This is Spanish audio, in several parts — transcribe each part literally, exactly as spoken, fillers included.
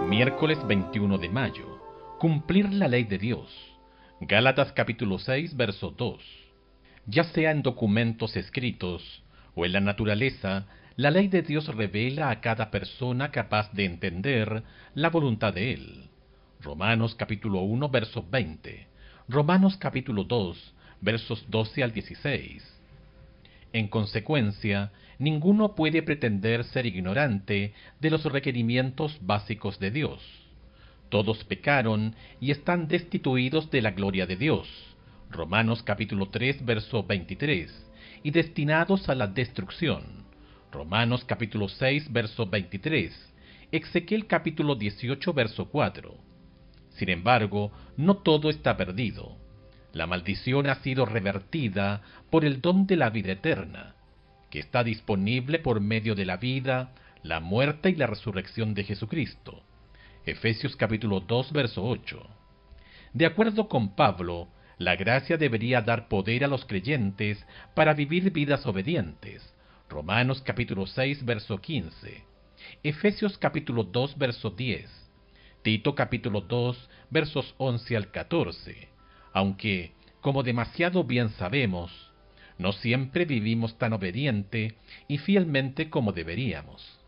Miércoles veintiuno de mayo. Cumplir la ley de Dios. Gálatas capítulo seis, verso dos. Ya sea en documentos escritos o en la naturaleza, la ley de Dios revela a cada persona capaz de entender la voluntad de Él. Romanos capítulo uno, verso veinte. Romanos capítulo dos, versos doce al dieciséis. En consecuencia, ninguno puede pretender ser ignorante de los requerimientos básicos de Dios. Todos pecaron y están destituidos de la gloria de Dios. Romanos capítulo tres, verso veintitrés, y destinados a la destrucción. Romanos capítulo seis, verso veintitrés. Ezequiel capítulo dieciocho, verso cuatro. Sin embargo, no todo está perdido. La maldición ha sido revertida por el don de la vida eterna, que está disponible por medio de la vida, la muerte y la resurrección de Jesucristo. Efesios capítulo dos, verso ocho. De acuerdo con Pablo, la gracia debería dar poder a los creyentes para vivir vidas obedientes. Romanos capítulo seis, verso quince. Efesios capítulo dos, verso diez. Tito capítulo dos, versos once al catorce. Aunque, como demasiado bien sabemos, no siempre vivimos tan obediente y fielmente como deberíamos.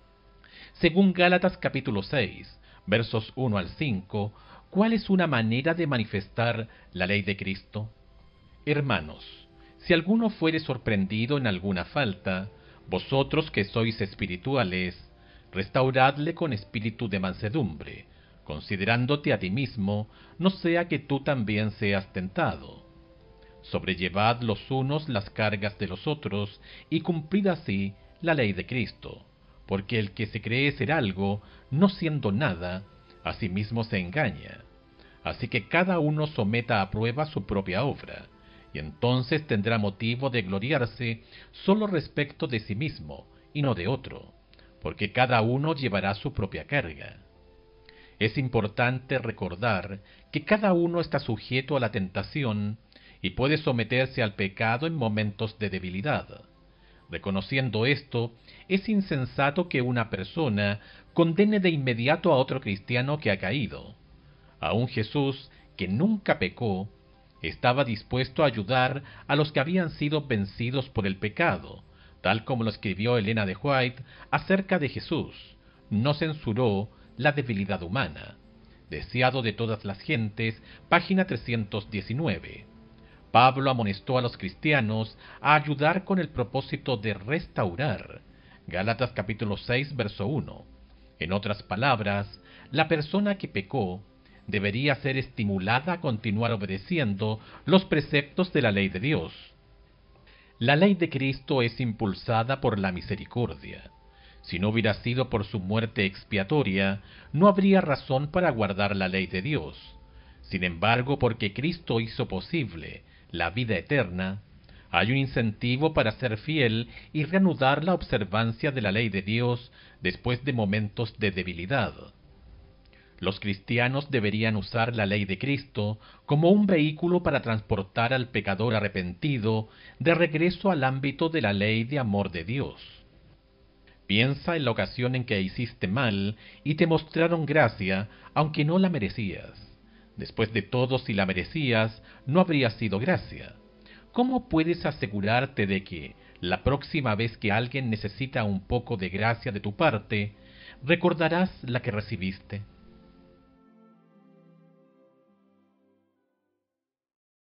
Según Gálatas capítulo seis, versos uno al cinco, ¿cuál es una manera de manifestar la ley de Cristo? Hermanos, si alguno fuere sorprendido en alguna falta, vosotros que sois espirituales, restauradle con espíritu de mansedumbre, considerándote a ti mismo, no sea que tú también seas tentado. Sobrellevad los unos las cargas de los otros, y cumplid así la ley de Cristo, porque el que se cree ser algo, no siendo nada, a sí mismo se engaña. Así que cada uno someta a prueba su propia obra, y entonces tendrá motivo de gloriarse solo respecto de sí mismo, y no de otro, porque cada uno llevará su propia carga. Es importante recordar que cada uno está sujeto a la tentación y puede someterse al pecado en momentos de debilidad. Reconociendo esto, es insensato que una persona condene de inmediato a otro cristiano que ha caído. Aún Jesús, que nunca pecó, estaba dispuesto a ayudar a los que habían sido vencidos por el pecado, tal como lo escribió Elena de White acerca de Jesús. No censuró la debilidad humana. Deseado de todas las gentes, página trescientos diecinueve. Pablo amonestó a los cristianos a ayudar con el propósito de restaurar. Gálatas capítulo seis, verso uno. En otras palabras, la persona que pecó debería ser estimulada a continuar obedeciendo los preceptos de la ley de Dios. La ley de Cristo es impulsada por la misericordia. Si no hubiera sido por su muerte expiatoria, no habría razón para guardar la ley de Dios. Sin embargo, porque Cristo hizo posible la vida eterna, hay un incentivo para ser fiel y reanudar la observancia de la ley de Dios después de momentos de debilidad. Los cristianos deberían usar la ley de Cristo como un vehículo para transportar al pecador arrepentido de regreso al ámbito de la ley de amor de Dios. Piensa en la ocasión en que hiciste mal y te mostraron gracia, aunque no la merecías. Después de todo, si la merecías, no habría sido gracia. ¿Cómo puedes asegurarte de que, la próxima vez que alguien necesita un poco de gracia de tu parte, recordarás la que recibiste?